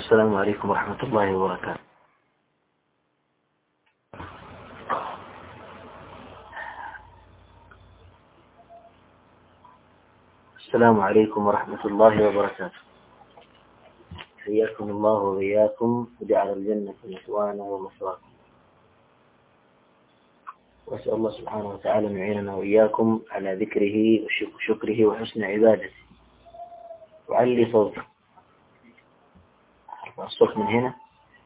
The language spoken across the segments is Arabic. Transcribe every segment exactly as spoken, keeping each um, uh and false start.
السلام عليكم ورحمة الله وبركاته. السلام عليكم ورحمة الله وبركاته. حياكم الله وبياكم وجعل الجنة مثوانا ومثواكم، وأسأل الله سبحانه وتعالى أن يعيننا وإياكم على ذكره وشكره وحسن عبادته. وعلي صوتي، أرفع الصوت من هنا.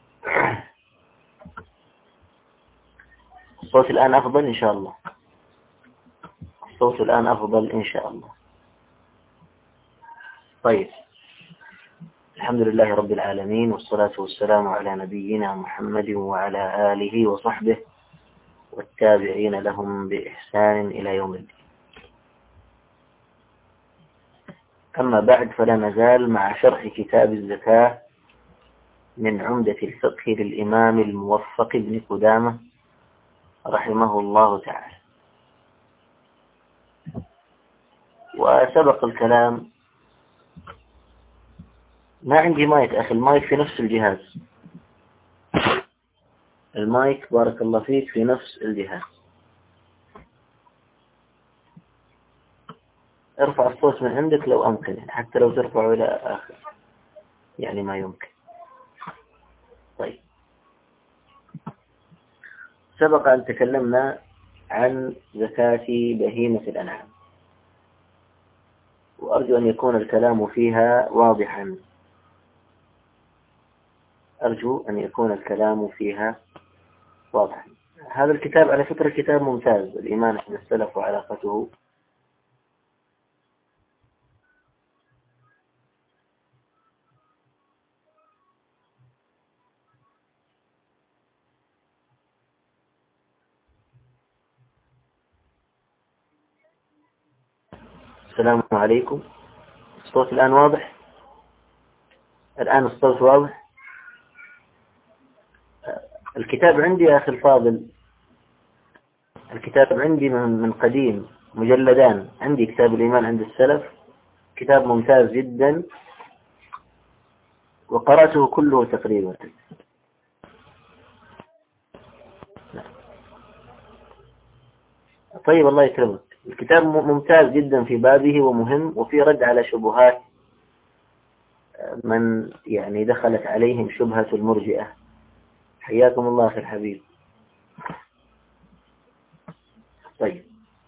الصوت الآن أفضل إن شاء الله. الصوت الآن أفضل إن شاء الله. طيب، الحمد لله رب العالمين، والصلاة والسلام على نبينا محمد وعلى آله وصحبه والتابعين لهم بإحسان إلى يوم الدين. أما بعد، فلا نزال مع شرح كتاب الزكاة من عمدة الفقه للإمام الموفق بن قدامة رحمه الله تعالى. وسبق الكلام. ما عندي مايك أخي، المايك في نفس الجهاز. المايك بارك الله فيك في نفس الجهاز. ارفع الصوت من عندك لو أمكن، حتى لو ترفعه إلى آخر يعني ما يمكن. طيب، سبق أن تكلمنا عن زكاة بهيمة الأنعام، وأرجو أن يكون الكلام فيها واضحا. أرجو أن يكون الكلام فيها واضحا. هذا الكتاب على فكرة كتاب ممتاز، الإيمان عند السلف وعلاقته. السلام عليكم. الصوت الآن واضح؟ الآن الصوت واضح؟ الكتاب عندي يا أخي الفاضل، الكتاب عندي من قديم، مجلدان. عندي كتاب الإيمان عند السلف، كتاب ممتاز جدا، وقرأته كله تقريبا. طيب، الله يكرمك. الكتاب ممتاز جدا في بابه ومهم، وفي رد على شبهات من يعني دخلت عليهم شبهة المرجئة. حياكم الله أخي الحبيب. طيب،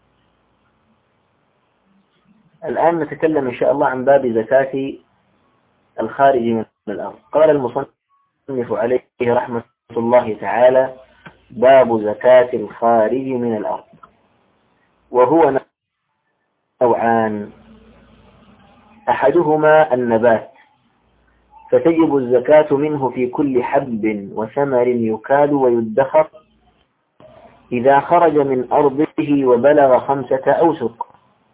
الآن نتكلم إن شاء الله عن باب زكاة الخارج من الأرض. قال المصنف عليه رحمة الله تعالى: باب زكاة الخارج من الأرض. وهو نوعان: أحدهما النبات، فتجب الزكاة منه في كل حب وثمر يكال ويدخر إذا خرج من أرضه وبلغ خمسة أوسق،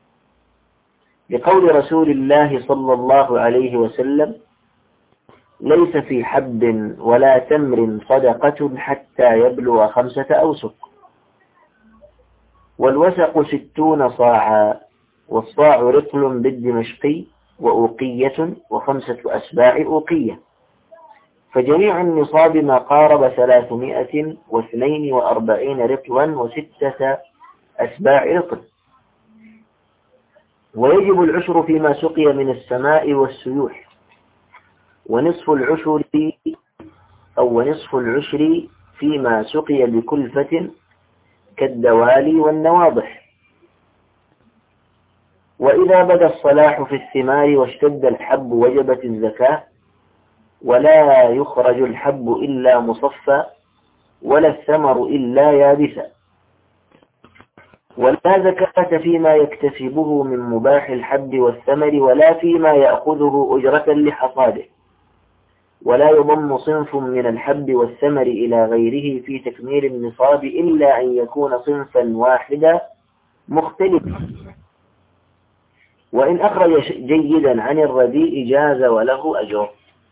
لقول رسول الله صلى الله عليه وسلم: ليس في حب ولا تمر صدقة حتى يبلغ خمسة أوسق. والوسق ستون صاعا، والصاع رطل بالدمشقي وأوقية وخمسة أسباع أوقية، فجميع النصاب ما قارب ثلاثمائة واثنين وأربعين رطلا وستة أسباع رطل. ويجب العشر فيما سقي من السماء والسيوح، ونصف العشر أو ونصف العشر فيما سقي بكلفة كالدوالي والنواضح. وإذا بدا الصلاح في الثمار واشتد الحب وجبت الزكاة، ولا يخرج الحب إلا مصفى ولا الثمر إلا يابسا. ولا زكاة فيما يكتسبه من مباح الحب والثمر، ولا فيما يأخذه أجرة لحصاده. ولا يضم صنف من الحب والثمر إلى غيره في تكميل النصاب إلا أن يكون صنفا واحدا مختلفا. وإن أخرج جيدا عن الرديء جاز وله أجر.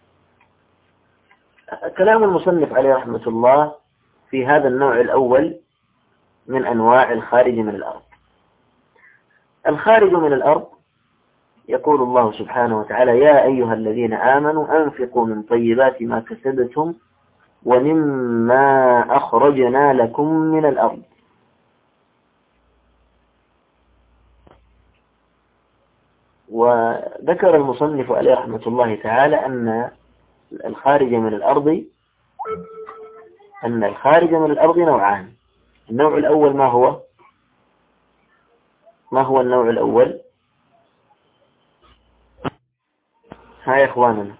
كلام المصنف عليه رحمة الله في هذا النوع الأول من أنواع الخارج من الأرض. الخارج من الأرض يقول الله سبحانه وتعالى: يا أيها الذين آمنوا أنفقوا من طيبات ما كسبتم ومما أخرجنا لكم من الأرض. وذكر المصنف عليه رحمة الله تعالى أن الخارج من الأرض أن الخارج من الأرض نوعان. النوع الأول ما هو ما هو النوع الأول؟ ها يا إخواننا،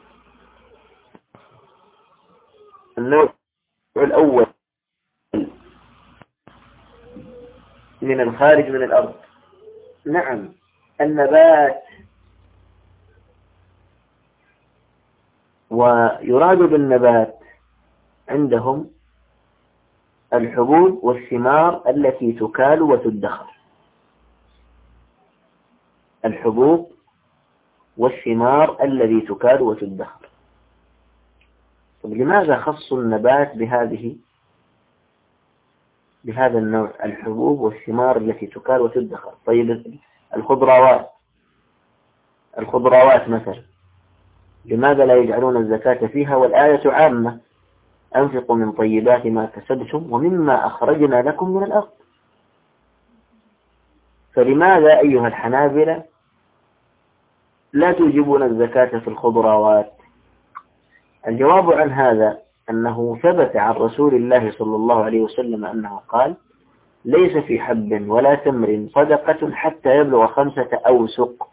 النوع الأول من الخارج من الأرض، نعم، النبات. ويراد بالنبات عندهم الحبوب والثمار التي تكال وتدخر. الحبوب والثمار الذي تكال وتدخر. طب لماذا خصوا النبات بهذه بهذا النوع، الحبوب والثمار التي تكال وتدخر؟ طيب الخضروات الخضروات مثلا، لماذا لا يجعلون الزكاة فيها والآية عامة: أنفقوا من طيبات ما كسبتم ومما أخرجنا لكم من الأرض؟ فلماذا أيها الحنابلة لا توجبون الزكاة في الخضروات؟ الجواب عن هذا أنه ثبت عن رسول الله صلى الله عليه وسلم أنه قال: ليس في حب ولا تمر صدقة حتى يبلغ خمسة أوسق.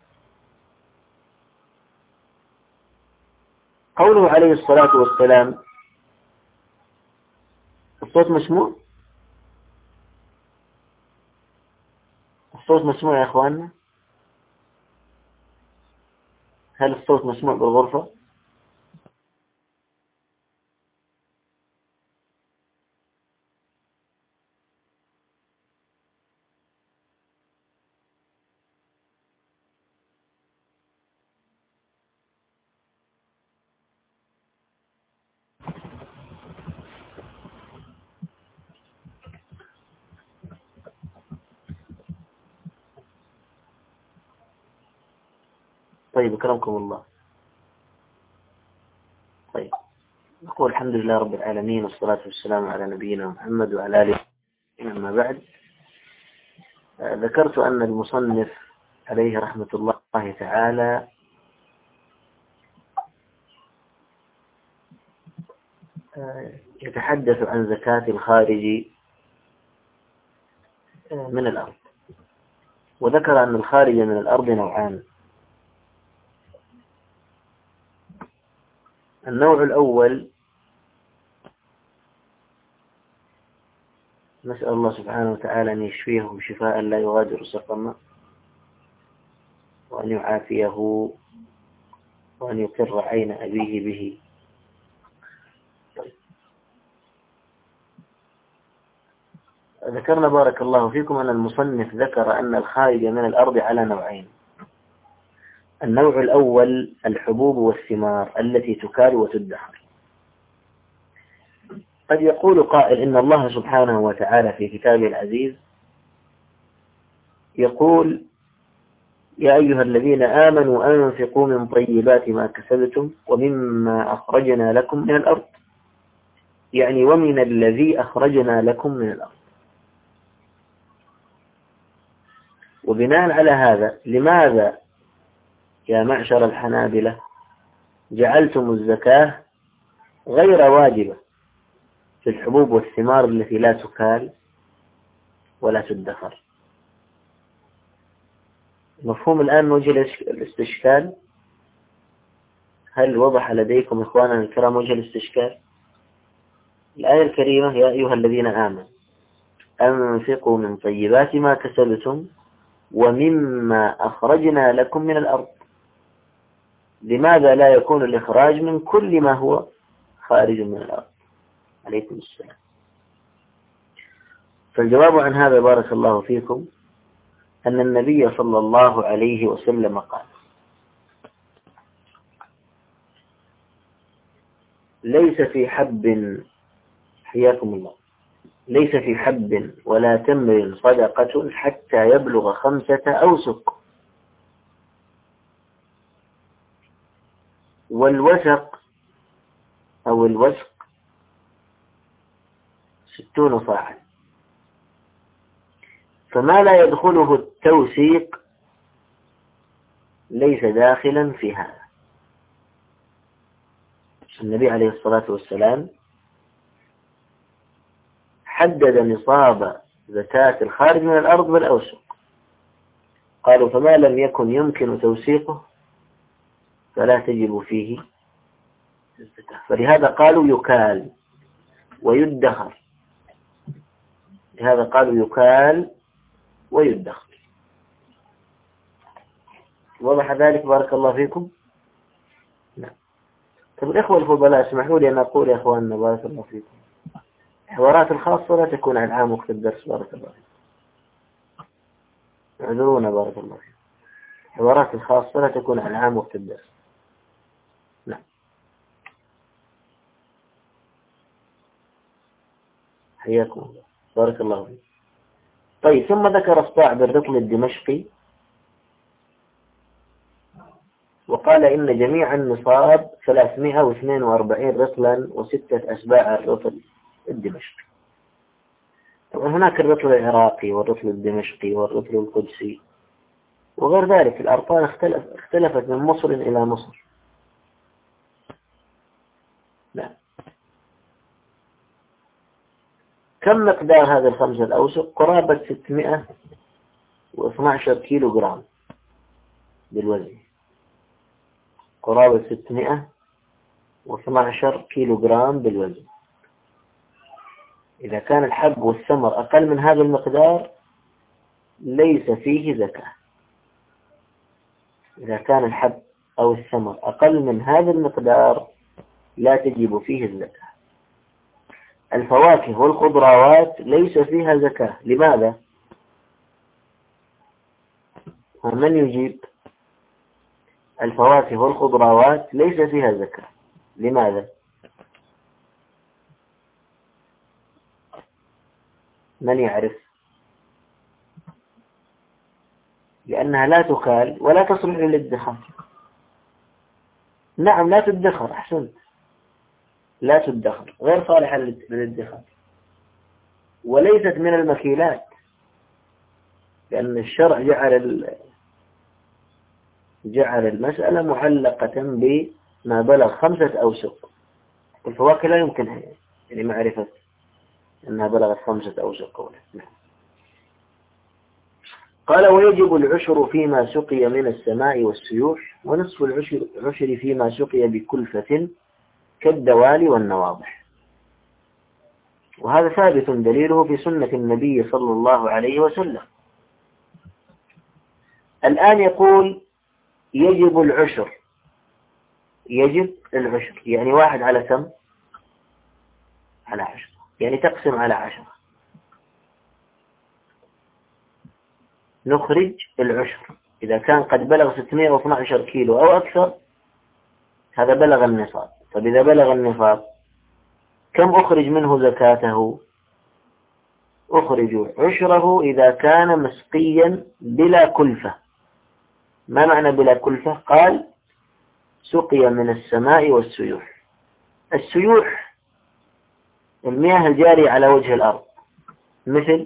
قوله عليه الصلاة والسلام، الصوت مسموع؟ الصوت مسموع يا أخواننا؟ هل الصوت مسموع بالغرفة؟ طيب أكرمكم الله. طيب نقول الحمد لله رب العالمين، والصلاة والسلام على نبينا محمد وعلى آله. أما بعد، ذكرت أن المصنف عليه رحمة الله تعالى يتحدث عن زكاة الخارج من الأرض، وذكر أن الخارج من الأرض نوعان. النوع الأول، نسأل الله سبحانه وتعالى أن يشفيه شفاء لا يغادر سقما، وأن يعافيه، وأن يقر عين أبيه به. ذكرنا بارك الله فيكم أن المصنف ذكر أن الخارج من الأرض على نوعين. النوع الأول الحبوب والثمار التي تكال وتدخر. قد يقول قائل إن الله سبحانه وتعالى في كتابه العزيز يقول: يا أيها الذين آمنوا أنفقوا من طيبات ما كسبتم ومما أخرجنا لكم من الأرض، يعني ومن الذي أخرجنا لكم من الأرض. وبناء على هذا، لماذا يا معشر الحنابلة جعلتم الزكاة غير واجبة في الحبوب والثمار التي لا تكال ولا تدخر؟ مفهوم الآن وجه الاستشكال؟ هل وضح لديكم إخواننا الكرام وجه الاستشكال؟ الآية الكريمة: يا أيها الذين آمنوا أنفقوا من طيبات ما كسبتم ومما أخرجنا لكم من الأرض. لماذا لا يكون الإخراج من كل ما هو خارج من الأرض؟ عليكم السلام. فالجواب عن هذا بارك الله فيكم أن النبي صلى الله عليه وسلم قال: ليس في حب، حياكم الله، ليس في حب ولا تمر صدقة حتى يبلغ خمسة أوسق. والوسق أو الوسق ستون صاعا، فما لا يدخله التوثيق ليس داخلا في هذا. النبي عليه الصلاة والسلام حدد نصاب زكاة الخارج من الأرض بالأوسق، قالوا فما لم يكن يمكن توثيقه فلا تجب فيه الزكاة، فلهذا قالوا يكال ويدخر، لهذا قالوا يكال ويدخر. وضح ذلك؟ بارك الله فيكم. نعم. طيب الإخوة الفضلاء، اسمحوا لي أن أقول يا أخواننا بارك الله فيكم، الحوارات الخاصة لا تكون على العام وقت الدرس، بارك الله فيكم، اعذرونا بارك الله فيكم، الحوارات الخاصة لا تكون على العام وقت الدرس. نعم. حياكم الله بارك الله فيكم. طيب ثم ذكر الصاعب الرطل الدمشقي وقال إن جميع النصاب ثلاثمائة واثنين وأربعين رطلا وستة أسباع الرطل الدمشقي. طبعا هناك الرطل العراقي والرطل الدمشقي والرطل القدسي وغير ذلك، الأرطال اختلف اختلفت من مصر إلى مصر. لا. كم مقدار هذه الخمسة الأوسق؟ قرابة ستمائة واثني عشر كيلو جرام بالوزن، قرابة ستمائة واثني عشر كيلو جرام بالوزن. إذا كان الحب والثمر أقل من هذا المقدار ليس فيه زكاة. إذا كان الحب أو الثمر أقل من هذا المقدار لا تجب فيه الزكاة. الفواكه والخضروات ليس فيها زكاة. لماذا؟ من يجيب؟ الفواكه والخضروات ليس فيها زكاة. لماذا؟ من يعرف؟ لأنها لا تكال ولا تصلح للادخار. نعم لا تدخر، أحسنت، لا تدخر، غير صالحة للادخار، وليست من المكيلات، لأن الشرع جعل جعل المسألة معلقة بما بلغ خمسة أوسق. الفواكه لا يمكن يعني معرفة أنها بلغت خمسة أوسق قولا. قال ويجب العشر فيما سقي من السماء والسيوح، ونصف العشر عشر فيما سقي بكلفة كالدوال والنواضح. وهذا ثابت دليله في سنة النبي صلى الله عليه وسلم. الآن يقول يجب العشر، يجب العشر يعني واحد على كم؟ على عشرة، يعني تقسم على عشرة. نخرج العشر إذا كان قد بلغ ستمائة واثني عشر كيلو أو أكثر، هذا بلغ النصاب. طب إذا بلغ النصاب كم أخرج منه زكاته؟ أخرج عشره إذا كان مسقيا بلا كلفة. ما معنى بلا كلفة؟ قال سقي من السماء والسيوح. السيوح المياه الجارية على وجه الأرض، مثل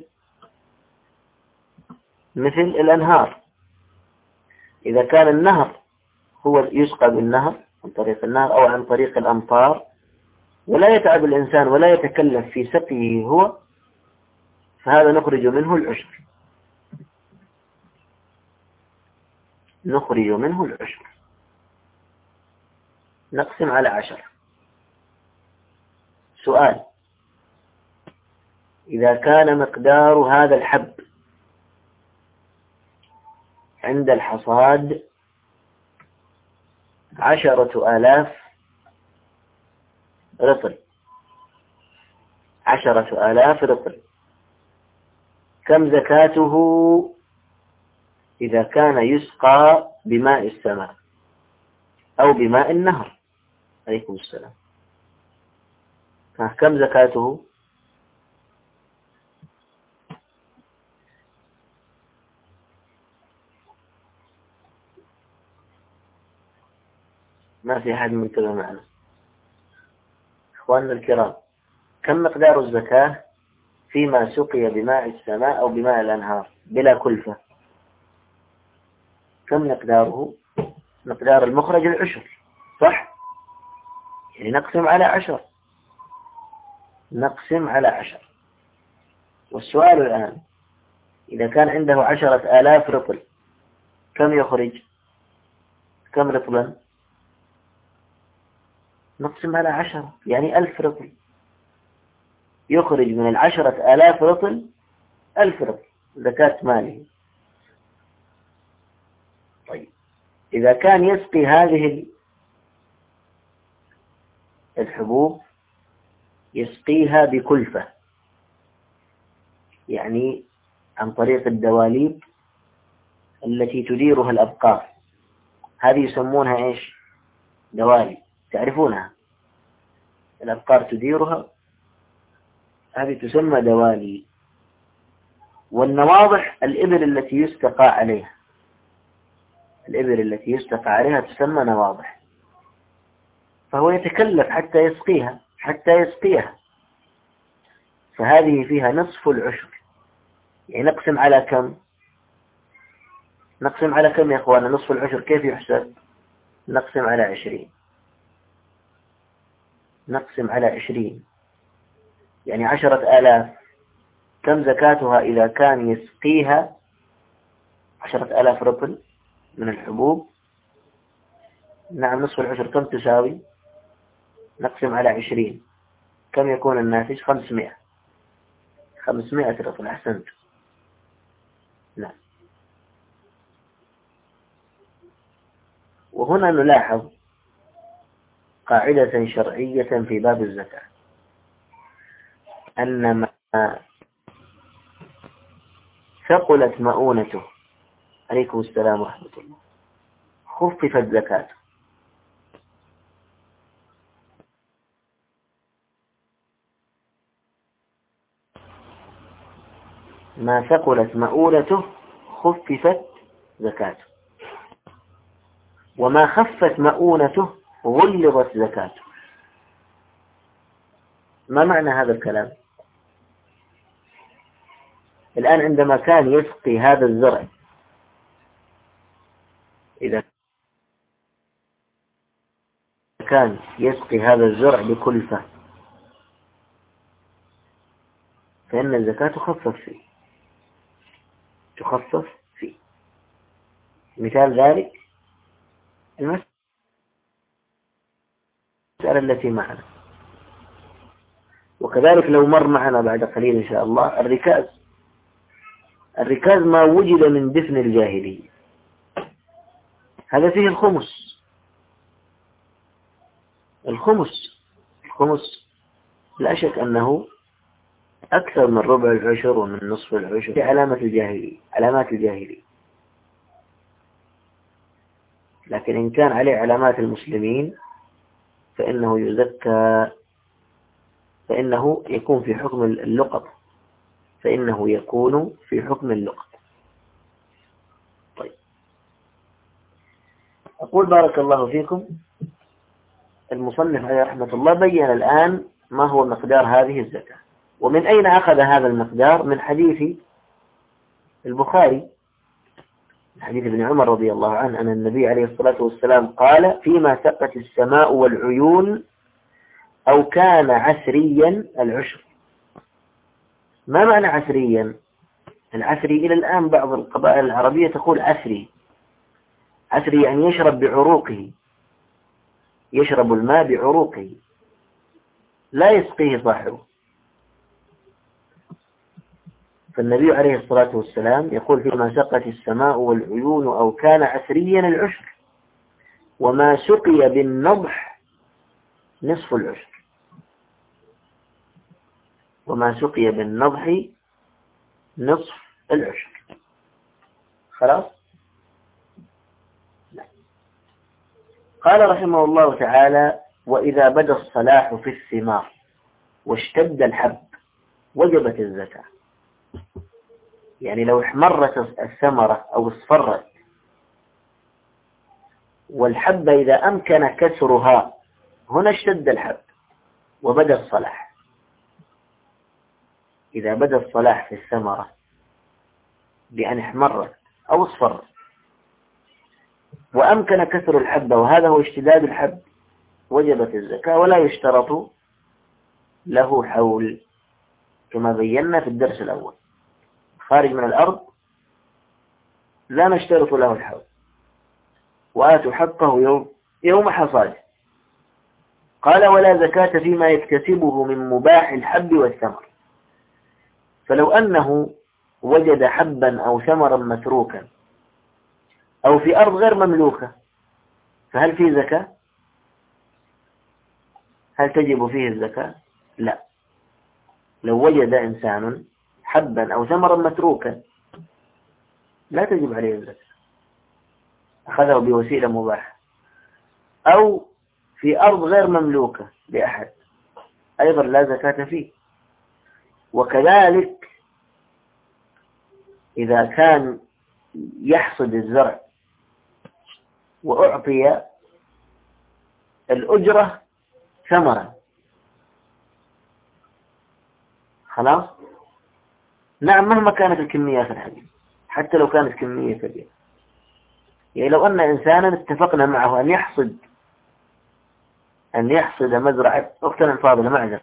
مثل الأنهار. إذا كان النهر هو يسقى بالنهر عن طريق النهر أو عن طريق الأمطار ولا يتعب الإنسان ولا يتكلف في سقيه هو، فهذا نخرج منه العشر، نخرج منه العشر، نقسم على عشر. سؤال: إذا كان مقدار هذا الحب عند الحصاد عشرة آلاف رطل، عشرة آلاف رطل، كم زكاته إذا كان يسقى بماء السماء أو بماء النهر؟ عليكم السلام. كم زكاته؟ ما في أحد منتبه معنا. إخواننا الكرام، كم مقدار الزكاة فيما سقي بماء السماء أو بماء الأنهار بلا كلفة؟ كم مقداره؟ مقدار المخرج العشر، صح؟ يعني نقسم على عشر، نقسم على عشر. والسؤال الآن، إذا كان عنده عشرة آلاف رطل كم يخرج؟ كم رطلا؟ نقسم على عشرة، يعني ألف رطل. يخرج من العشرة آلاف رطل ألف رطل زكاة ماله. طيب، إذا كان يسقي هذه الحبوب يسقيها بكلفة، يعني عن طريق الدواليب التي تديرها الأبقار، هذه يسمونها إيش؟ دوالي، تعرفونها، الأبقار تديرها، هذه تسمى دوالي. والنواضح الإبل التي يستقى عليها، الإبل التي يستقى عليها تسمى نواضح. فهو يتكلف حتى يسقيها، حتى يسقيها، فهذه فيها نصف العشر. يعني نقسم على كم؟ نقسم على كم يا أخوانا؟ نصف العشر كيف يحسب؟ نقسم على عشرين، نقسم على عشرين، يعني عشرة آلاف. كم زكاتها إذا كان يسقيها عشرة آلاف رطل من الحبوب؟ نعم، نصف العشر كم تساوي؟ نقسم على عشرين، كم يكون الناتج؟ خمسمائة، خمسمائة رطل. أحسنت. نعم. وهنا نلاحظ قاعدة شرعية في باب الزكاة، أن ما ثقلت مؤونته، عليكم السلام ورحمة الله، خففت زكاته. ما ثقلت مؤونته خففت زكاته، وما خفت مؤونته غلظت زكاته. ما معنى هذا الكلام؟ الآن عندما كان يسقي هذا الزرع، إذا كان يسقي هذا الزرع بكلفة فإن الزكاة تخفف فيه، تخفف فيه. مثال ذلك المسألة التي معنا، وكذلك لو مر معنا بعد قليل إن شاء الله الركاز. الركاز ما وجد من دفن الجاهلية، هذا فيه الخمس. الخمس الخمس لا شك أنه أكثر من ربع العشر ومن نصف العشر، في علامة الجاهلية، علامات الجاهلية. لكن إن كان عليه علامات المسلمين فإنه يزكى، فإنه يكون في حكم اللقط، فإنه يكون في حكم اللقط. طيب، أقول بارك الله فيكم، المصنف عليه رحمة الله بين الآن ما هو مقدار هذه الزكاة. ومن أين أخذ هذا المقدار؟ من حديث البخاري، حديث ابن عمر رضي الله عنه أن النبي عليه الصلاة والسلام قال: فيما سقت السماء والعيون أو كان عسريا العشر. ما معنى عسريا؟ العسري إلى الآن بعض القبائل العربية تقول عسري. عسري يعني يشرب بعروقه، يشرب الماء بعروقه، لا يسقيه صاحبه. فالنبي عليه الصلاة والسلام يقول: فيما سقت السماء والعيون أو كان عسريا العشر، وما سقي بالنضح نصف العشر، وما سقي بالنضح نصف العشر. خلاص؟ لا. قال رحمه الله تعالى: وإذا بدا الصلاح في الثمار واشتد الحب وجبت الزكاة. يعني لو احمرت الثمرة أو اصفرت والحبة إذا أمكن كسرها هنا اشتد الحب وبدأ الصلاح. إذا بدأ الصلاح في الثمرة بأن احمرت أو اصفرت وأمكن كسر الحبة وهذا هو اشتداد الحب وجبت الزكاة، ولا يشترط له حول كما بينا في الدرس الأول. خارج من الأرض لا نشترط له الحول، وآتوا حقه يوم, يوم حصاده. قال ولا زكاة فيما يكتسبه من مباح الحب والثمر. فلو أنه وجد حبا أو ثمرا متروكا أو في أرض غير مملوكة فهل فيه زكاة؟ هل تجب فيه الزكاة؟ لا. لو وجد إنسان حبا أو ثمرا متروكا لا تجب عليه الزكاة، أخذه بوسيلة مباحة. أو في أرض غير مملوكة لأحد أيضا لا زكاة فيه. وكذلك إذا كان يحصد الزرع وأعطي الأجرة ثمرا خلاص، نعم مهما كانت الكمية في الحديث حتى لو كانت كمية كبيرة. يعني لو أن إنسانا اتفقنا معه أن يحصد أن يحصد مزرعة أختنا الفاضلة معنا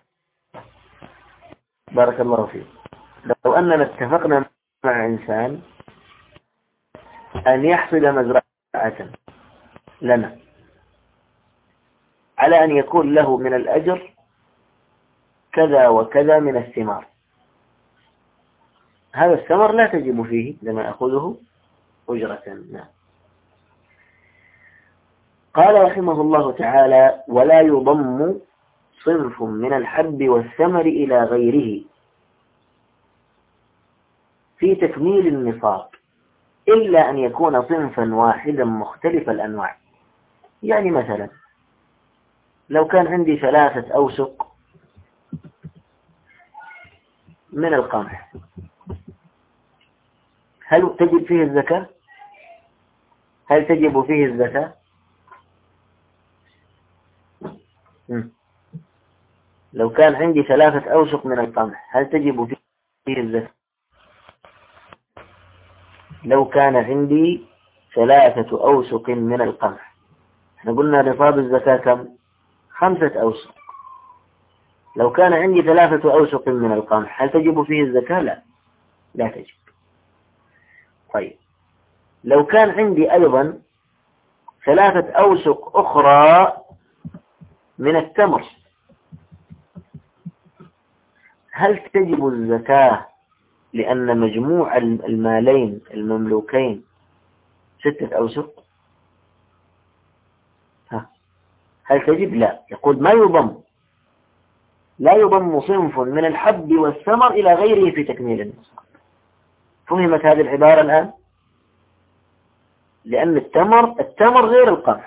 بارك الله فيك، لو أننا اتفقنا مع إنسان أن يحصد مزرعة لنا على أن يكون له من الأجر كذا وكذا من الثمار، هذا الثمر لا تجب فيه لما يأخذه أجرة. نعم. قال رحمه الله تعالى ولا يضم صنف من الحب والثمر إلى غيره في تكميل النصاب إلا أن يكون صنفا واحدا مختلف الأنواع. يعني مثلا لو كان عندي ثلاثة أوسق من القمح هل تجب فيه الزكاة؟ هل تجب فيه الزكاة؟ لو كان عندي ثلاثة أوسق من القمح هل تجب فيه الزكاة؟ لو كان عندي ثلاثة أوسق من القمح، احنا قلنا نصاب الزكاة كم؟ خمسة أوسق. لو كان عندي ثلاثة أوسق من القمح هل تجب فيه الزكاة؟ لا، لا تجب. طيب لو كان عندي أيضا ثلاثة أوسق أخرى من التمر هل تجب الزكاة لأن مجموع المالين المملوكين ستة أوسق؟ ها. هل تجب؟ لا. يقول ما يضم لا يضم صنف من الحب والثمر إلى غيره في تكميل النصاب. فهمت هذه العبارة الآن؟ لأن التمر التمر غير القمح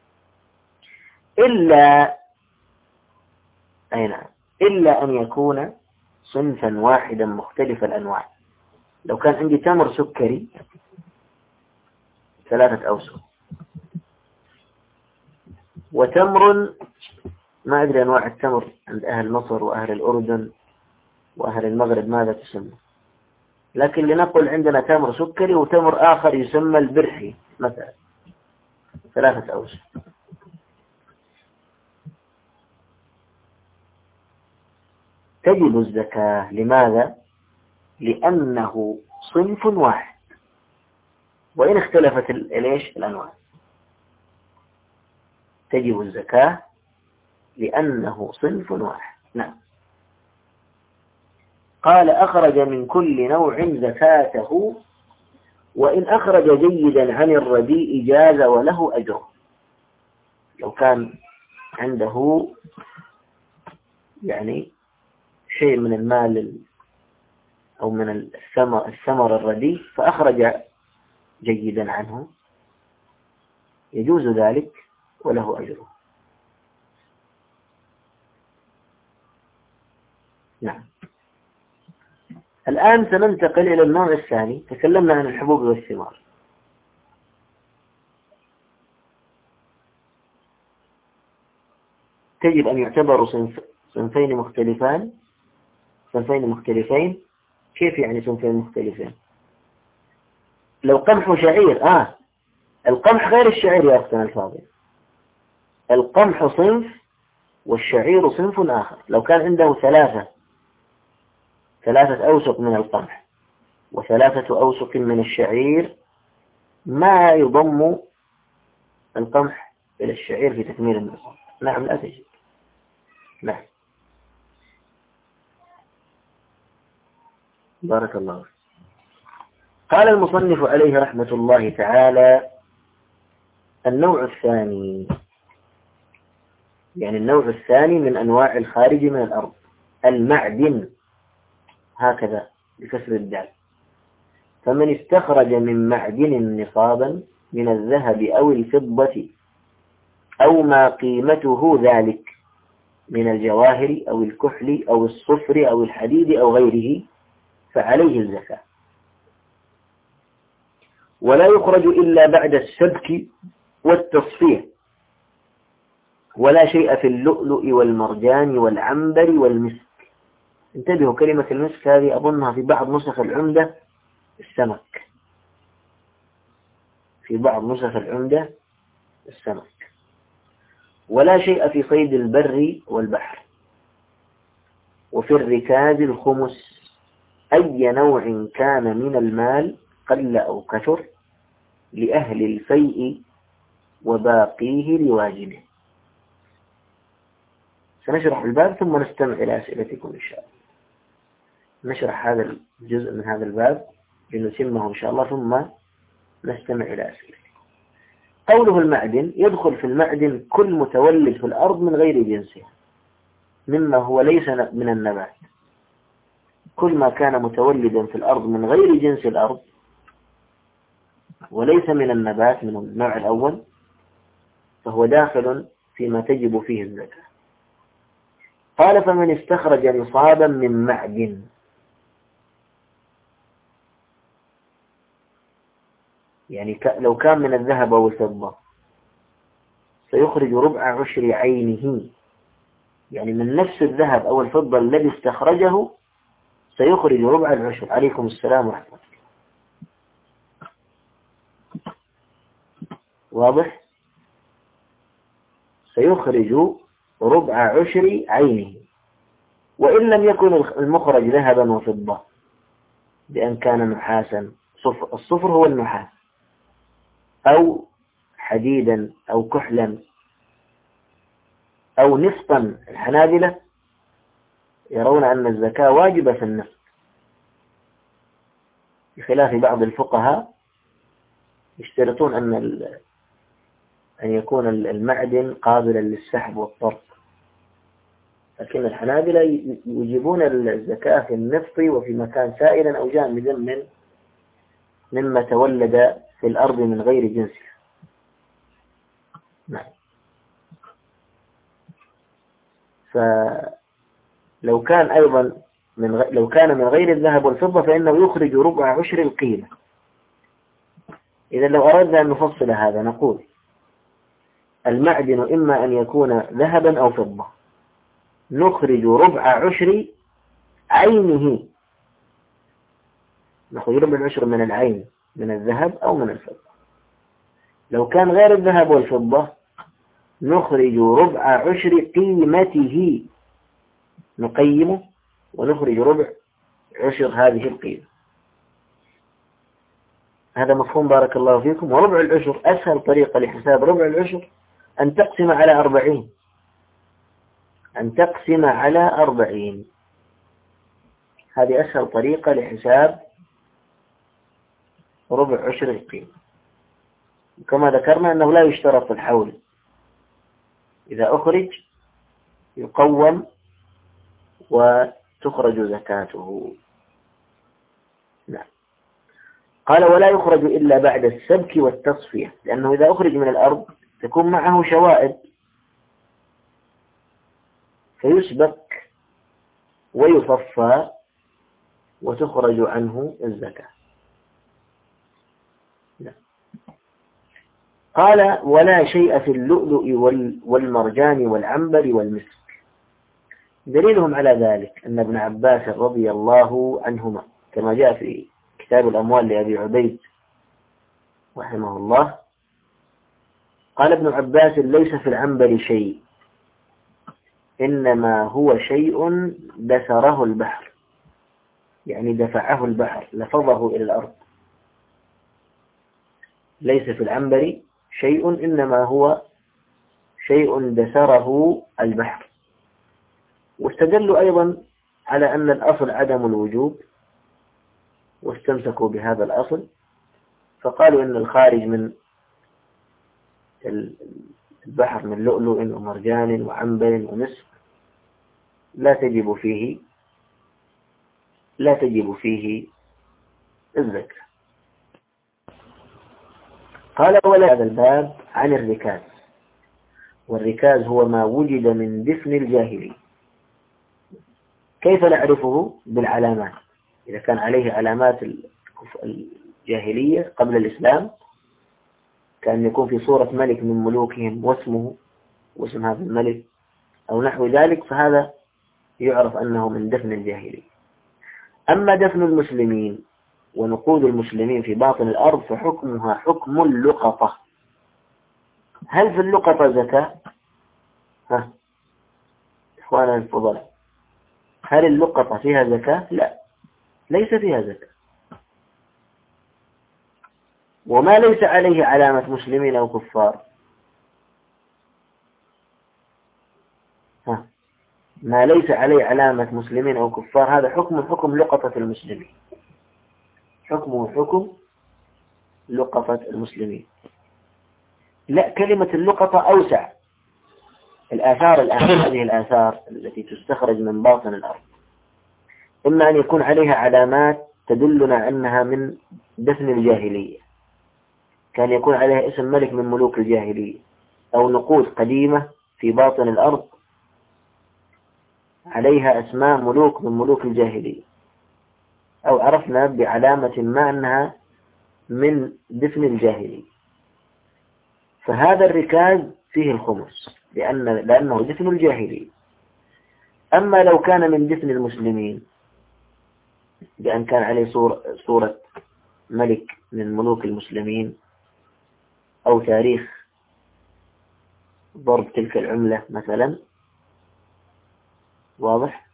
إلا أين إلا أن يكون صنفا واحدا مختلف الأنواع. لو كان عندي تمر سكري ثلاثة أوسق وتمر ما أدري أنواع التمر عند أهل مصر وأهل الأردن وأهل المغرب ماذا تسمى، لكن لنقل عندنا تمر سكري وتمر آخر يسمى البرحي مثلا ثلاثة أوسق. تجب الزكاة. لماذا؟ لأنه صنف واحد وإن اختلفت الإيش الأنواع. تجب الزكاة لأنه صنف واحد. نعم. قال أخرج من كل نوع زكاته وإن أخرج جيدا عن الرديء جاز وله أجر. لو كان عنده يعني شيء من المال أو من الثمر, الثمر الرديء فأخرج جيدا عنه يجوز ذلك وله أجره. نعم. الآن سننتقل إلى النوع الثاني. تكلمنا عن الحبوب والثمار. تجب أن يعتبروا صنف صنفين مختلفان صنفين مختلفين. كيف يعني صنفين مختلفين؟ لو قمح وشعير آه القمح غير الشعير يا أختنا الفاضل. القمح صنف والشعير صنف آخر. لو كان عنده ثلاثة ثلاثة أوسق من القمح وثلاثة أوسق من الشعير ما يضم القمح إلى الشعير في تكميل النصاب. نعم لا تجد. نعم بارك الله. قال المصنف عليه رحمة الله تعالى: النوع الثاني، يعني النوع الثاني من أنواع الخارج من الأرض، المعدن، هكذا بكسر الدال. فمن استخرج من معدن نصابا من الذهب أو الفضة أو ما قيمته ذلك من الجواهر أو الكحل أو الصفر أو الحديد أو غيره فعليه الزكاة، ولا يخرج إلا بعد السبك والتصفية، ولا شيء في اللؤلؤ والمرجان والعنبر والمسك. انتبهوا، كلمة المسك هذه أظنها في بعض نسخ العمدة السمك، في بعض نسخ العمدة السمك. ولا شيء في صيد البر والبحر. وفي الركاز الخمس، أي نوع كان من المال قل أو كثر، لأهل الفيء وباقيه لواجبه. سنشرح الباب ثم نستمع إلى أسئلتكم إن شاء الله. نشرح هذا الجزء من هذا الباب لنتمه إن شاء الله ثم نستمع إلى أسئلتكم. قوله المعدن، يدخل في المعدن كل متولد في الأرض من غير جنسها مما هو ليس من النبات. كل ما كان متولدا في الأرض من غير جنس الأرض وليس من النبات من النوع الأول فهو داخل فيما تجب فيه الزكاة. قال: فمن استخرج نصابا من معدن، يعني لو كان من الذهب أو الفضة سيخرج ربع عشر عينه، يعني من نفس الذهب أو الفضة الذي استخرجه سيخرج ربع العشر. عليكم السلام ورحمة الله. واضح؟ سيخرج ربع عشر عينه، وإن لم يكن المخرج ذهبا وفضة بأن كان نحاسا، صفر، الصفر هو النحاس، أو حديدا أو كحلا أو نفطا. الحنابلة يرون أن الزكاة واجبة في النفط، بخلاف بعض الفقهاء يشترطون أن أن يكون المعدن قابلا للسحب والطرد، لكن الحنابلة يجيبون الزكاة في النفط وفي مكان سائل أو جامد من مما تولد في الأرض من غير جنسها. نعم. فلو كان أيضا من غ... لو كان من غير الذهب والفضة فإنه يخرج ربع عشر القيمة. إذا لو أردنا أن نفصل هذا نقول: المعدن إما أن يكون ذهبا أو فضة، نخرج ربع عشر عينه، نخرج ربع العشر من العين من الذهب أو من الفضة. لو كان غير الذهب والفضة نخرج ربع عشر قيمته، نقيمه ونخرج ربع عشر هذه القيمة. هذا مفهوم بارك الله فيكم. وربع العشر أسهل طريقة لحساب ربع العشر أن تقسم على أربعين، أن تقسم على أربعين، هذه أسهل طريقة لحساب ربع عشر القيمة. كما ذكرنا أنه لا يشترط الحول، إذا أخرج يقوم وتخرج زكاته. نعم. قال: ولا يخرج إلا بعد السبك والتصفية، لأنه إذا أخرج من الأرض تكون معه شوائب فيسبك ويصفى وتخرج عنه الزكاة. نعم. قال ولا شيء في اللؤلؤ والمرجان والعنبر والمسك. دليلهم على ذلك أن ابن عباس رضي الله عنهما كما جاء في كتاب الأموال لأبي عبيد رحمه الله قال ابن عباس ليس في العنبر شيء إنما هو شيء دثره البحر، يعني دفعه البحر لفظه إلى الأرض. ليس في العنبر شيء إنما هو شيء دثره البحر. واستدلوا أيضا على أن الأصل عدم الوجوب واستمسكوا بهذا الأصل، فقالوا إن الخارج من البحر من لؤلؤ ومرجان وعنبر ومسك لا تجب فيه لا تجب فيه الزكاة. قال ولا هذا الباب عن الركاز، والركاز هو ما وجد من دفن الجاهلي. كيف نعرفه؟ بالعلامات. إذا كان عليه علامات الجاهلية قبل الإسلام كان يكون في صورة ملك من ملوكهم واسمه واسم هذا الملك أو نحو ذلك، فهذا يعرف أنه من دفن الجاهلي. أما دفن المسلمين ونقود المسلمين في باطن الأرض فحكمها حكم اللقطة. هل في اللقطة زكاة؟ ها إخوانا الفضلاء، هل اللقطة فيها زكاة؟ لا، ليس فيها زكاة. وما ليس عليه علامة مسلمين أو كفار، ها ما ليس عليه علامة مسلمين أو كفار هذا حكم حكم لقطة المسلمين، حكمه حكم لقطة المسلمين. لا، كلمة اللقطة أوسع. الآثار الآن هذه الآثار التي تستخرج من باطن الأرض إما أن يكون عليها علامات تدلنا أنها من دفن الجاهلية، كان يكون عليها اسم ملك من ملوك الجاهلية، أو نقود قديمة في باطن الأرض عليها أسماء ملوك من ملوك الجاهلية، أو عرفنا بعلامة ما أنها من دفن الجاهلية، فهذا الركاز فيه الخمس لأن لأنه دفن الجاهلية. أما لو كان من دفن المسلمين بأن كان عليه صورة, صورة ملك من ملوك المسلمين أو تاريخ ضرب تلك العملة مثلا، واضح؟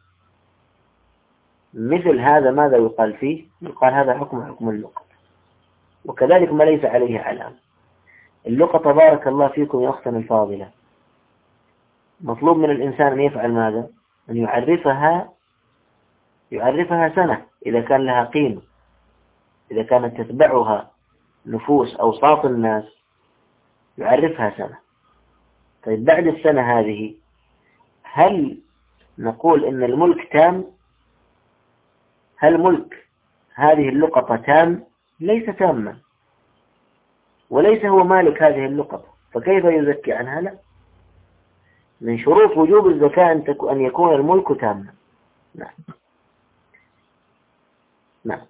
مثل هذا ماذا يقال فيه؟ يقال هذا حكم حكم اللقطة. وكذلك ما ليس عليه علامة. اللقطة بارك الله فيكم يا أختنا الفاضلة، مطلوب من الإنسان أن يفعل ماذا؟ أن يعرفها يعرفها سنة إذا كان لها قيمة، إذا كانت تتبعها نفوس أوساط الناس يعرفها سنة. طيب بعد السنة هذه هل نقول إن الملك تام؟ هل ملك هذه اللقطة تام؟ ليس تاما، وليس هو مالك هذه اللقطة، فكيف يزكي عنها؟ لا، من شروط وجوب الزكاة أن يكون الملك تاما. نعم نعم.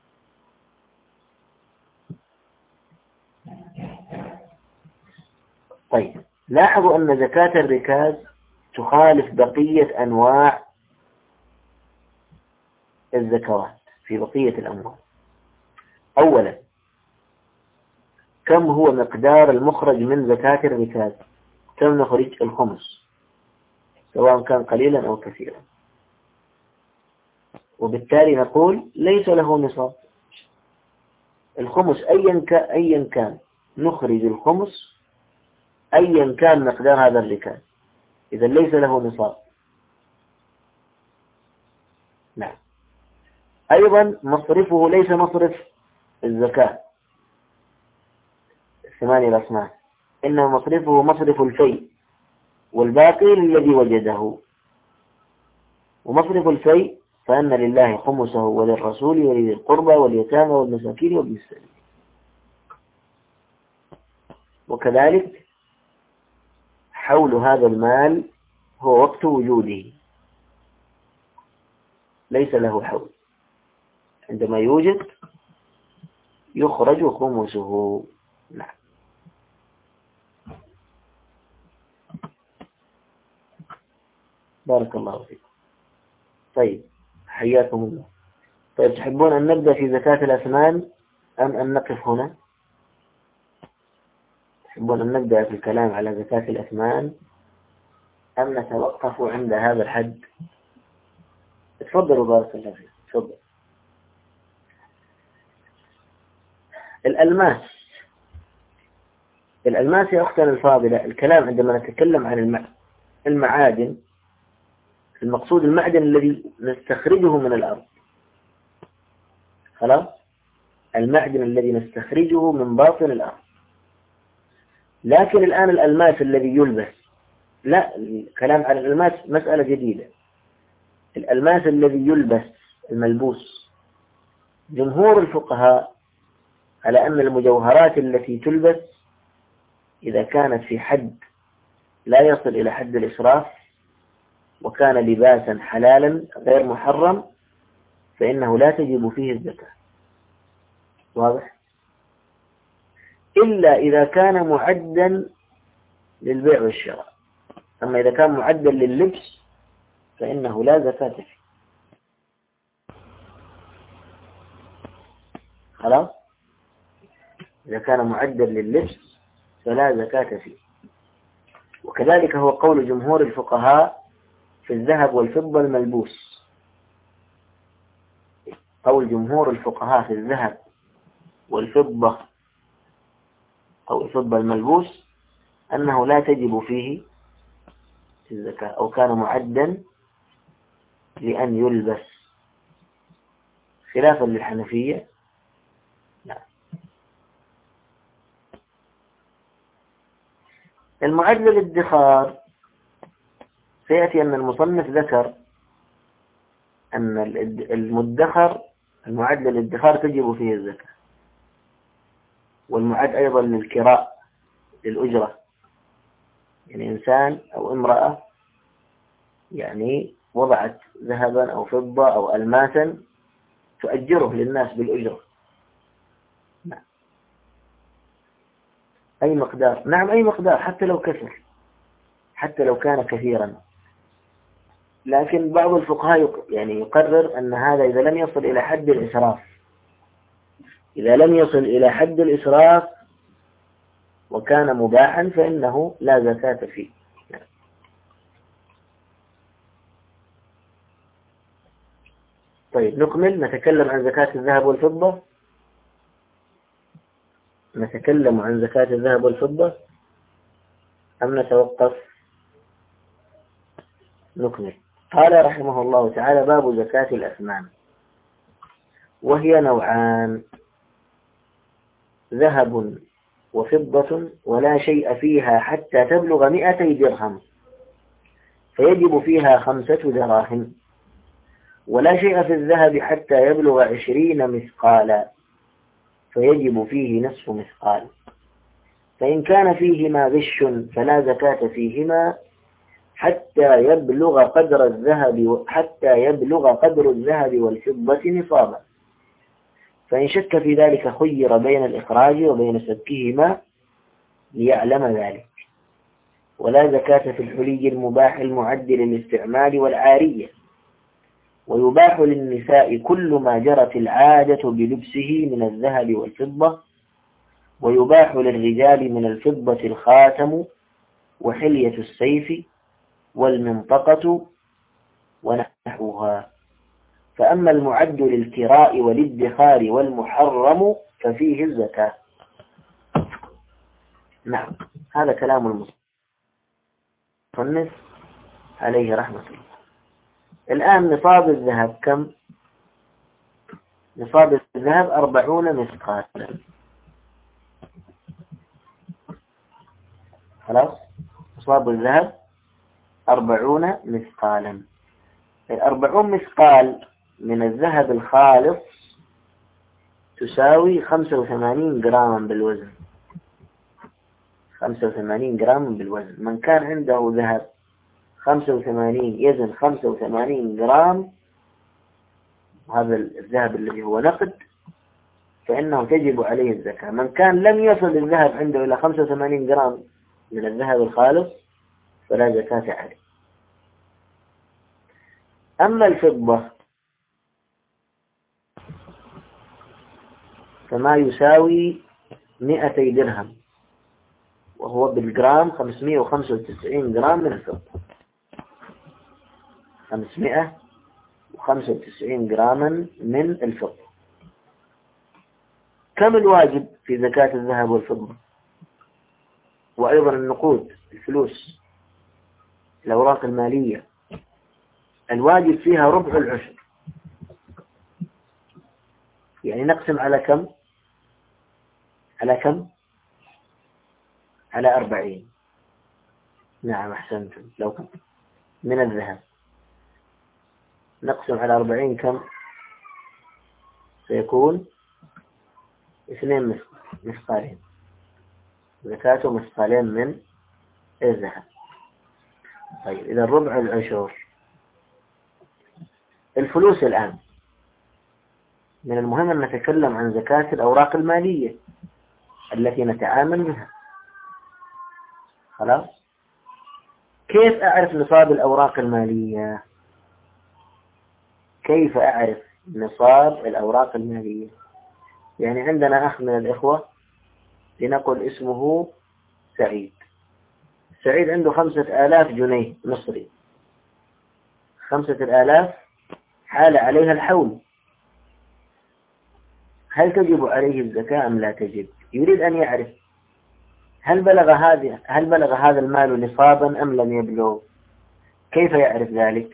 طيب لاحظوا أن زكاة الركاز تخالف بقية أنواع الزكوات في بقية الأموال. أولا، كم هو مقدار المخرج من زكاة الركاز؟ كم نخرج؟ الخمس، سواء كان قليلا أو كثيرا، وبالتالي نقول ليس له نصاب. الخمس أيا كان نخرج الخمس أيا كان مقدار هذا الركاز، إذا ليس له نصاب. نعم. أيضا مصرفه ليس مصرف الزكاة ثمانية الأصناف، إنما مصرفه مصرف الفيء، والباقي الذي وجده. ومصرف الفيء فأن لله خمسه وللرسول ولذي القربى واليتامى والمساكين وابن السبيل. وكذلك حول هذا المال هو وقت وجوده، ليس له حول، عندما يوجد يخرج خمسه. نعم. بارك الله فيكم. طيب حياكم الله. طيب تحبون أن نبدأ في زكاة الأثمان أم أن نقف هنا؟ تحبون أن نبدأ في الكلام على زكاة الأثمان أم نتوقف عند هذا الحد؟ تفضلوا بارك الله فيكم. تفضل. الألماس الألماس يا أختنا الفاضلة، الكلام عندما نتكلم عن المعادن المقصود المعدن الذي نستخرجه من الأرض. خلاص، المعدن الذي نستخرجه من باطن الأرض. لكن الآن الألماس الذي يلبس، لا، الكلام عن الألماس مسألة جديدة. الألماس الذي يلبس الملبوس، جمهور الفقهاء على أن المجوهرات التي تلبس إذا كانت في حد لا يصل إلى حد الإسراف وكان لباسا حلالا غير محرم فإنه لا تجب فيه الزكاة. واضح؟ إلا إذا كان معدا للبيع والشراء. أما إذا كان معدا لللبس فإنه لا زكاة فيه. خلاص، إذا كان معدا لللبس فلا زكاة فيه. وكذلك هو قول جمهور الفقهاء في الذهب والفضة الملبوس. قول جمهور الفقهاء في الذهب والفضة أو الفضة الملبوس أنه لا تجب فيه الزكاة، أو كان معدا لأن يلبس، خلافا للحنفية. لا. المعد للادخار، سيأتي أن المصنف ذكر أن المدخر المعد للادخار تجب فيه الزكاة، والمعد أيضا للكراء للأجرة، يعني إنسان أو امرأة يعني وضعت ذهبا أو فضة أو ألماسا تؤجره للناس بالأجرة. نعم. أي مقدار، نعم أي مقدار، حتى لو كثر، حتى لو كان كثيرا. لكن بعض الفقهاء يعني يقرر أن هذا إذا لم يصل إلى حد الإسراف، إذا لم يصل إلى حد الإسراف وكان مباحا فإنه لا زكاة فيه. طيب نكمل، نتكلم عن زكاة الذهب والفضة. نتكلم عن زكاة الذهب والفضة أم نتوقف؟ نكمل. قال رحمه الله تعالى: باب زكاة الأثمان، وهي نوعان: ذهب وفضة ولا شيء فيها حتى تبلغ مئتي درهم فيجب فيها خمسة دراهم، ولا شيء في الذهب حتى يبلغ عشرين مثقالا فيجب فيه نصف مثقال، فإن كان فيهما غش فلا زكاة فيهما حتى يبلغ قدر الذهب حتى يبلغ قدر الذهب والفضة نصابا، فإن شك في ذلك خير بين الإخراج وبين سبكهما ليعلم ذلك. ولا زكاة في الحلي المباح المعد للاستعمال والعارية، ويباح للنساء كل ما جرت العادة بلبسه من الذهب والفضة، ويباح للرجال من الفضة الخاتم وحلية السيف والمنطقة ونحوها. فأما المعد للكراء والادخار والمحرم ففيه الزكاة. نعم، هذا كلام المصنف عليه رحمة الله. الآن نصاب الذهب كم؟ نصاب الذهب أربعون مثقالا. خلاص، نصاب الذهب أربعون مثقالا. الأربعون مثقال من الذهب الخالص تساوي خمسة وثمانين جراما بالوزن. خمسة وثمانين جراما بالوزن. من كان عنده ذهب خمسة وثمانين يزن خمسة وثمانين جرام، هذا الذهب الذي هو نقد، فإنه تجب عليه الزكاة. من كان لم يصل الذهب عنده إلى خمسة وثمانين جرام من الذهب الخالص فلا زكاة عليه. أما الفضة فما يساوي مئتي درهم، وهو بالجرام خمسمائة وخمسة وتسعين جرام من الفضة، خمسمائة وخمسة وتسعين جراما من الفضة. كم الواجب في زكاة الذهب والفضة وأيضا النقود الفلوس الأوراق المالية؟ الواجب فيها ربع العشر، يعني نقسم على كم؟ على كم؟ على أربعين. نعم أحسنتم. لو كم من الذهب نقسم على أربعين كم سيكون؟ اثنين مثقالين، زكاته مثقالين من الذهب. طيب إذا ربع العشر. الفلوس الآن من المهم أن نتكلم عن زكاة الأوراق المالية التي نتعامل بها. خلاص، كيف أعرف نصاب الأوراق المالية؟ كيف أعرف نصاب الأوراق المالية؟ يعني عندنا أخ من الإخوة لنقل اسمه سعيد. سعيد عنده خمسة آلاف جنيه مصري، خمسة الآلاف حال عليها الحول، هل تجب عليه الزكاة أم لا تجب؟ يريد أن يعرف هل بلغ هذه هل بلغ هذا المال نصابا أم لم يبلغ. كيف يعرف ذلك؟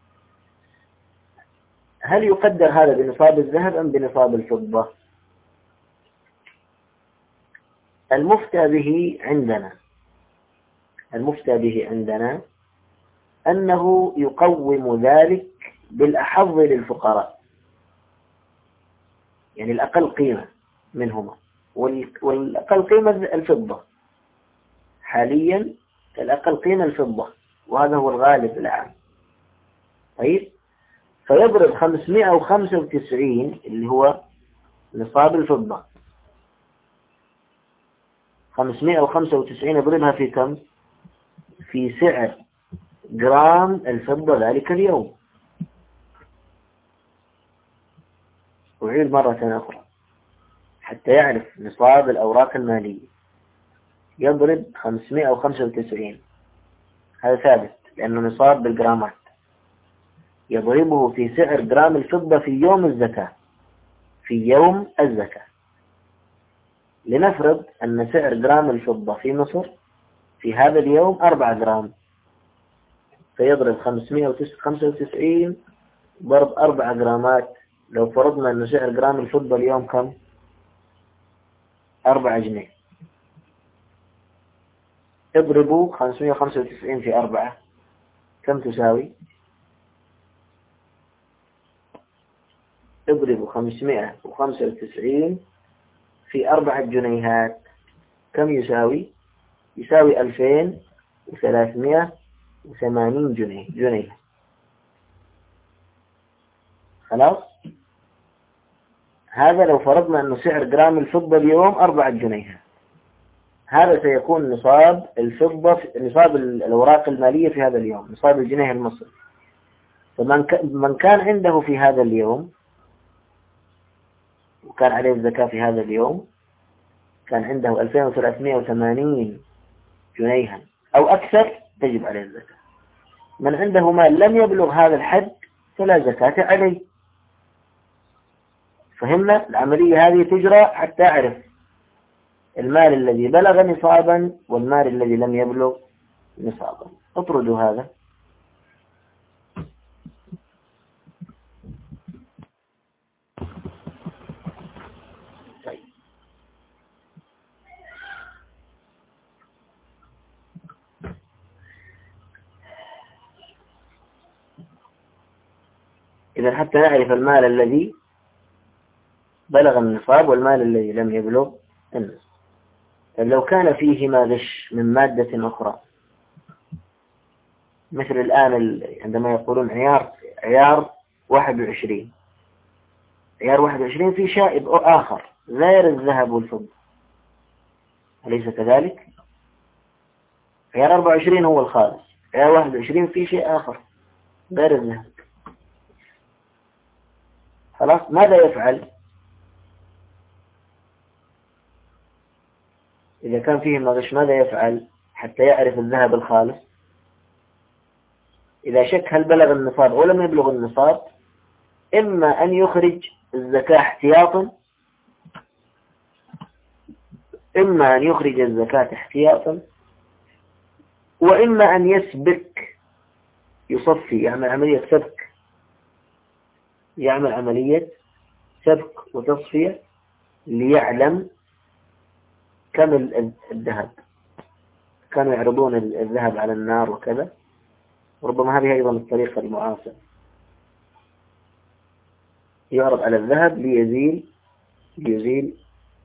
هل يقدر هذا بنصاب الذهب أم بنصاب الفضة؟ المفتى به عندنا المفتى به عندنا أنه يقوم ذلك بالأحظ للفقراء، يعني الأقل قيمة منهما، والأقل قيمة الفضة. حاليا الأقل قيمة الفضة، وهذا هو الغالب العام. طيب، فيضرب خمسمائة وخمسة وتسعين اللي هو نصاب الفضة، خمسمائة وخمسة وتسعين يضربها في كم؟ في سعر جرام الفضة ذلك اليوم. أعيد مرة أخرى حتى يعرف نصاب الأوراق المالية. يضرب خمسمائة وخمسة وتسعين، هذا ثابت لأنه نصاب بالجرامات، يضربه في سعر جرام الفضة في يوم الزكاة في يوم الزكاة. لنفرض أن سعر جرام الفضة في مصر في هذا اليوم أربعة جرام، فيضرب خمسمائة وخمسة وتسعين ضرب أربعة جرامات. لو فرضنا أن سعر جرام الفضة اليوم كم؟ أربعة جنيه. اضربوا خمسمائة وخمسة وتسعين في أربعة، كم تساوي؟ اضربوا خمسمائة وخمسة وتسعين في أربعة جنيهات، كم يساوي؟ يساوي ألفين وثلاثمائة وثمانين جنيه جنيه. خلاص، هذا لو فرضنا أنه سعر جرام الفضة اليوم أربعة جنيهات، هذا سيكون نصاب الفضة، نصاب الأوراق المالية في هذا اليوم، نصاب الجنيه المصري. فمن كان عنده في هذا اليوم وكان عليه الزكاة في هذا اليوم، كان عنده ألفين وثلاثمائة وثمانين جنيها أو أكثر، تجب عليه الزكاة. من عنده مال لم يبلغ هذا الحد فلا زكاة عليه. فهمنا العملية هذه تجرى حتى أعرف المال الذي بلغ نصابا والمال الذي لم يبلغ نصابا. اطردوا هذا. طيب، إذا حتى نعرف المال الذي بلغ النصاب والمال الذي لم يبلغ النصاب، لو كان فيهما غش من مادة أخرى، مثل الآن عندما يقولون عيار عيار واحد وعشرين، عيار واحد وعشرين في شائب آخر غير الذهب والفضة، أليس كذلك؟ عيار أربعة وعشرين هو الخالص، عيار واحد وعشرين في شيء آخر غير الذهب. خلاص ماذا يفعل إذا كان فيه غش؟ ماذا يفعل حتى يعرف الذهب الخالص؟ إذا شك هل بلغ النصاب أو لم يبلغ النصاب، إما أن يخرج الزكاة احتياطا، إما أن يخرج الزكاة احتياطا، وإما أن يسبك، يصفي، يعمل عملية سبك، يعمل عملية سبك وتصفية ليعلم كم الذهب. كانوا يعرضون الذهب على النار وكذا، وربما هذه أيضا الطريقة المعاصرة، يعرض على الذهب ليزيل ليزيل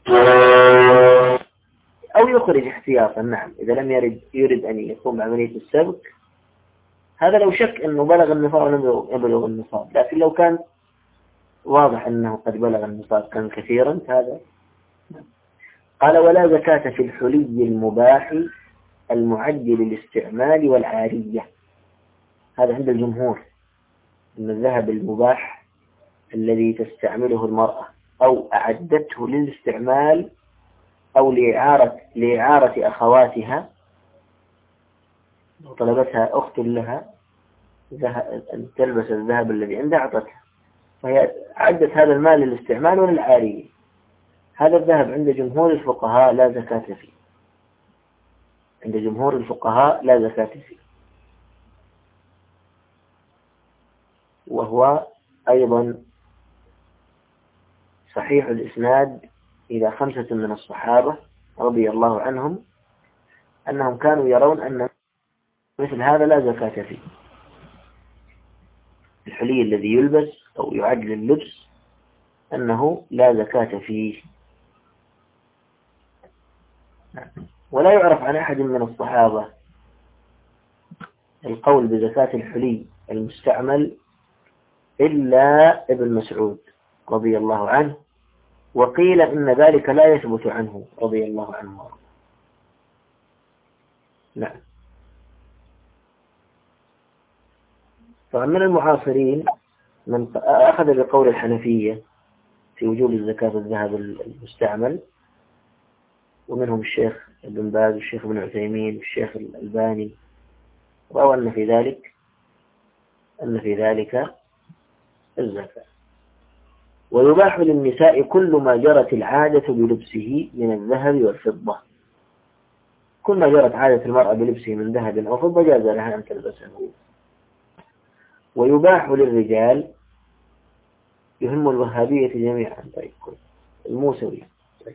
أو يخرج احتياطا. نعم، إذا لم يرد يريد أن يقوم بعملية السبك، هذا لو شك أنه بلغ النصاب ولم يبلغ النصاب. لكن لو كان واضح أنه قد بلغ النصاب كان كثيرا، هذا. قال: ولا زكاة في الحلي المباح المعد للاستعمال والعارية. هذا عند الجمهور، أن الذهب المباح الذي تستعمله المرأة أو أعدته للاستعمال أو لإعارة لإعارة أخواتها، وطلبتها أخت لها أن تلبس الذهب الذي عندها أعطتها، فهي عدت هذا المال للاستعمال وللعارية. هذا الذهب عند جمهور الفقهاء لا زكاة فيه، عند جمهور الفقهاء لا زكاة فيه، وهو أيضا صحيح الإسناد إلى خمسة من الصحابة رضي الله عنهم أنهم كانوا يرون أن مثل هذا لا زكاة فيه. الحلي الذي يلبس أو يعد لللبس أنه لا زكاة فيه. ولا يعرف عن أحد من الصحابة القول بزكاة الحلي المستعمل إلا ابن مسعود رضي الله عنه، وقيل إن ذلك لا يثبت عنه رضي الله عنه. نعم. طبعا من المعاصرين من أخذ بقول الحنفية في وجوب الزكاة في الذهب المستعمل، ومنهم الشيخ ابن باز والشيخ ابن عثيمين والشيخ الألباني، رأوا أن في ذلك أن في ذلك الزكاة. ويباح للنساء كل ما جرت العادة بلبسه من الذهب والفضة. كل ما جرت عادة المرأة بلبسه من ذهب أو فضة جاز لها أن تلبسه. ويباح للرجال، يهم الوهابية جميعا، طيب الموسوي، طيب.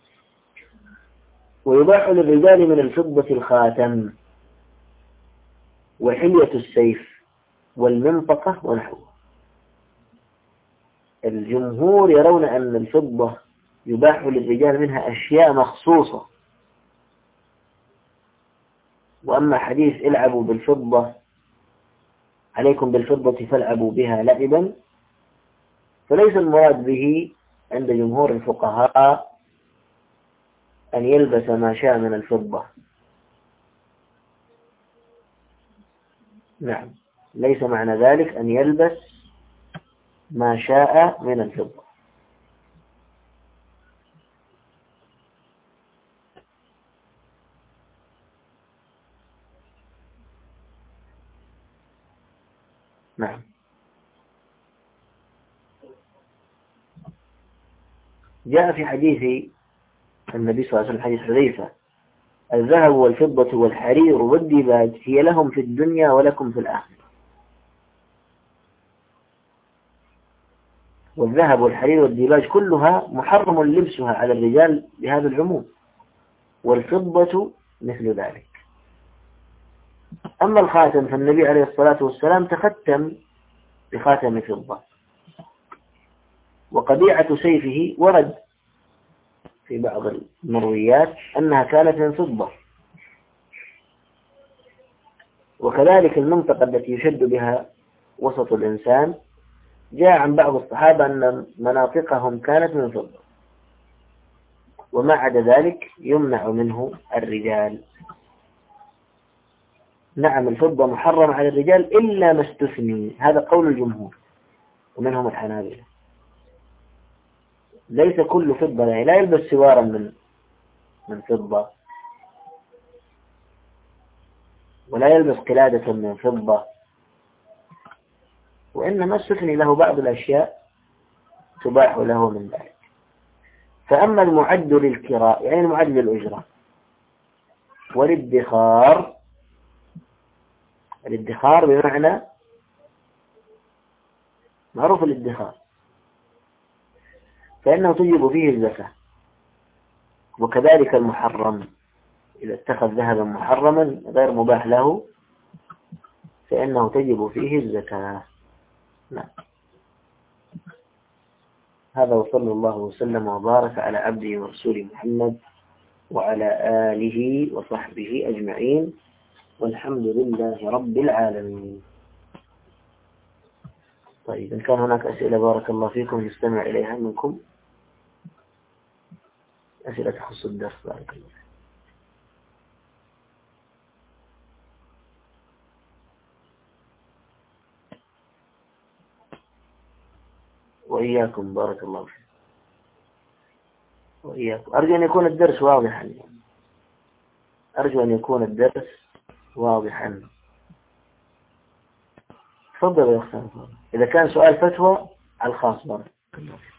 ويباح للرجال من الفضة الخاتم وحلية السيف والمنطقة ونحوه. الجمهور يرون أن الفضة يباح للرجال منها أشياء مخصوصة، وأما حديث العبوا بالفضة، عليكم بالفضة فالعبوا بها لعبا، فليس المراد به عند جمهور الفقهاء أن يلبس ما شاء من الفضة. نعم، ليس معنى ذلك أن يلبس ما شاء من الفضة. نعم. جاء في حديث النبي صلى الله عليه وسلم، حديث حذيفة: الذهب والفضة والحرير والديباج هي لهم في الدنيا ولكم في الآخرة. والذهب والحرير والديباج كلها محرم لبسها على الرجال بهذا العموم، والفضة مثل ذلك. أما الخاتم فالنبي عليه الصلاة والسلام تختم بخاتم فضة، وقبيعة سيفه ورد في بعض المرويات أنها كانت من فضة. وكذلك المنطقة التي يشد بها وسط الإنسان جاء عن بعض الصحابة أن مناطقهم كانت من فضة، وما عدا ذلك يمنع منه الرجال. نعم، الفضة محرم على الرجال إلا ما استثني، هذا قول الجمهور ومنهم الحنابلة. ليس كل فضة، يعني لا يلبس سوارا من من فضة، ولا يلبس قلادة من فضة، وإنما استثني له بعض الأشياء تباح له من ذلك. فأما المعد للكراء يعني المعد للأجرة والادخار، الادخار بمعنى معروف الادخار، فإنه تجب فيه الزكاة. وكذلك المحرم إذا اتخذ ذهبا محرما غير مباح له فإنه تجب فيه الزكاة. نعم. هذا وصلى الله وسلم وبارك على عبده ورسوله محمد وعلى آله وصحبه أجمعين، والحمد لله رب العالمين. طيب، إن كان هناك أسئلة بارك الله فيكم نستمع إليها منكم، أسئلة تخص الدرس بارك الله. وإياكم بارك الله فيكم وإياكم. أرجو أن يكون الدرس واضحا، أرجو أن يكون الدرس واضحا. تفضل يا أخي، إذا كان سؤال فتوى على الخاص بارك الله فيكم.